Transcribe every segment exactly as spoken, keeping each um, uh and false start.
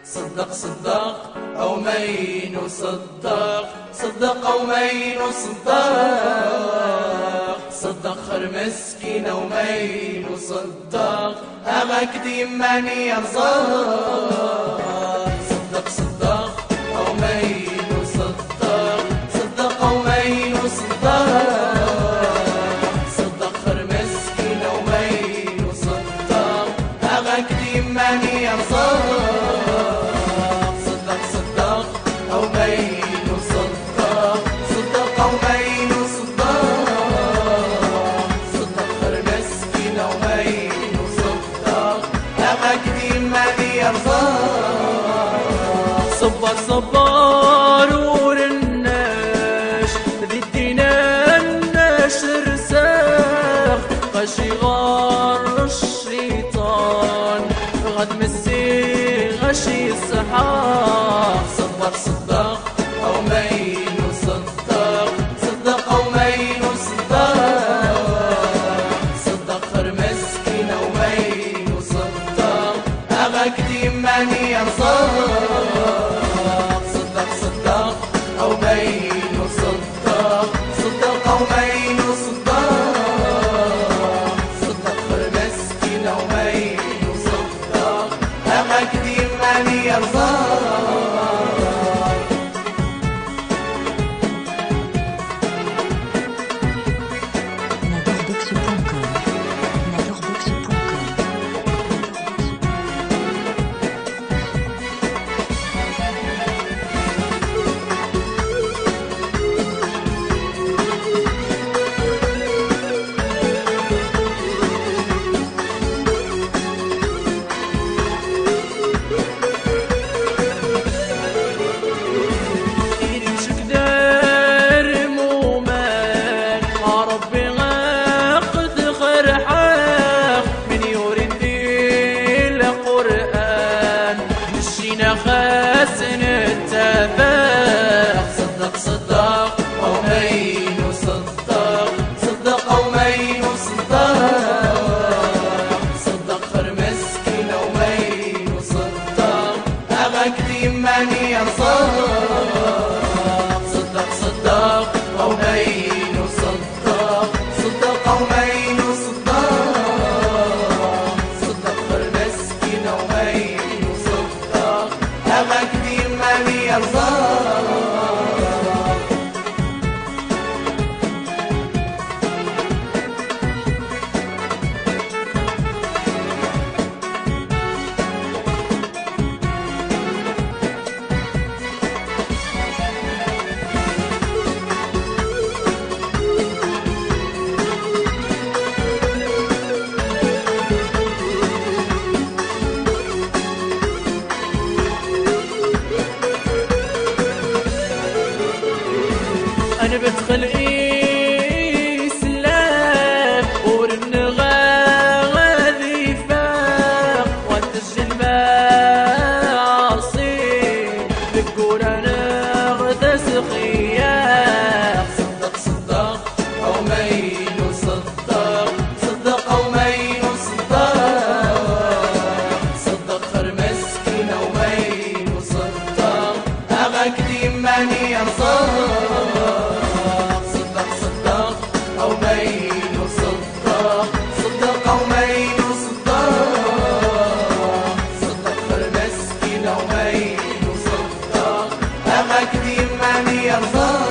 صدق صدق أو مين صدق صدق أو مين صدق صدق خر مسكين أو مين صدق أغاك ديماني يرزق صدق صدق أو مين صدق صدق أو مين صدق صدق خر مسكين أو مين صدق أغاك ديماني يرزق صبر صبر ورناش ردينا النشر ساخ غشي غار الشيطان غد مسي غشي السحاق صبر صدق أو مين صدق صدق أو مين صدق صدق خر مسكين أو مين صدق أغاك ديماني يرزق صدق صدق أو مين صدق صدق أو مين صدق صدق خر مسكين أو مين صدق أغاك ديماني يرزق خاسن التفاح صدق صدق أو مين صدق صدق أو مين صدق صدق خر مسكين أو مين صدق أغاك ديماني يرزق صدق صدق أو مين صدق صدق أو مين صدق صدق خر مسكين أو مين أغاك ديماني يرزق أنا بدخل إسلام ورنغاذي فاق وانتسجل معاصي بقول أنا غدس خيام صدق صدق أو مين صدق صدق أو مين صدق صدق خر مسكين أو مين صدق أغاك ديماني يرزق أو مين صدق صدق أو مين صدق صدق خر مسكين أو مين صدق أغاك ديماني يرزق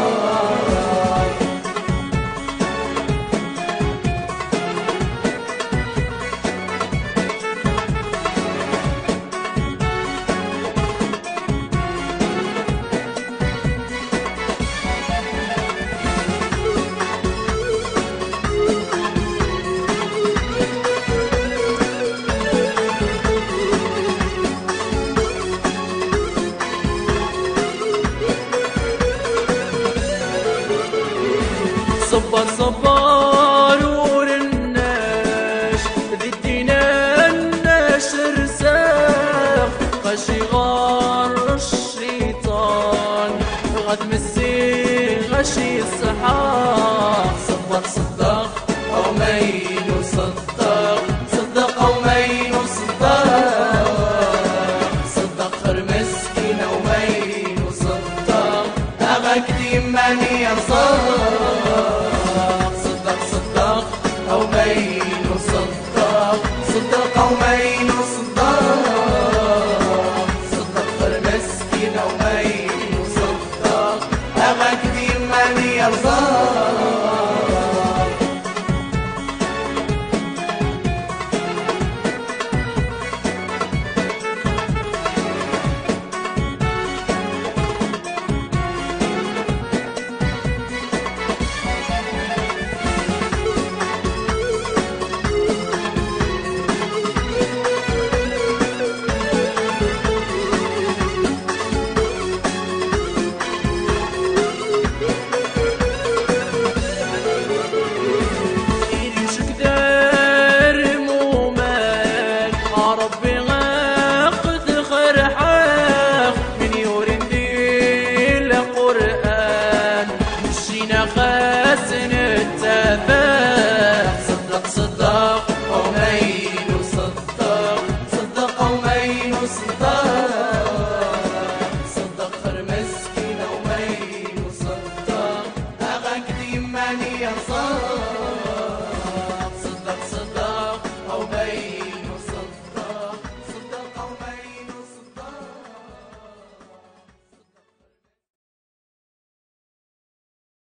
صبر صبر ورناش ردينا النشر ساخ غشي غار الشيطان غد مسي غشي السحاق صبر صدق أو مين صدق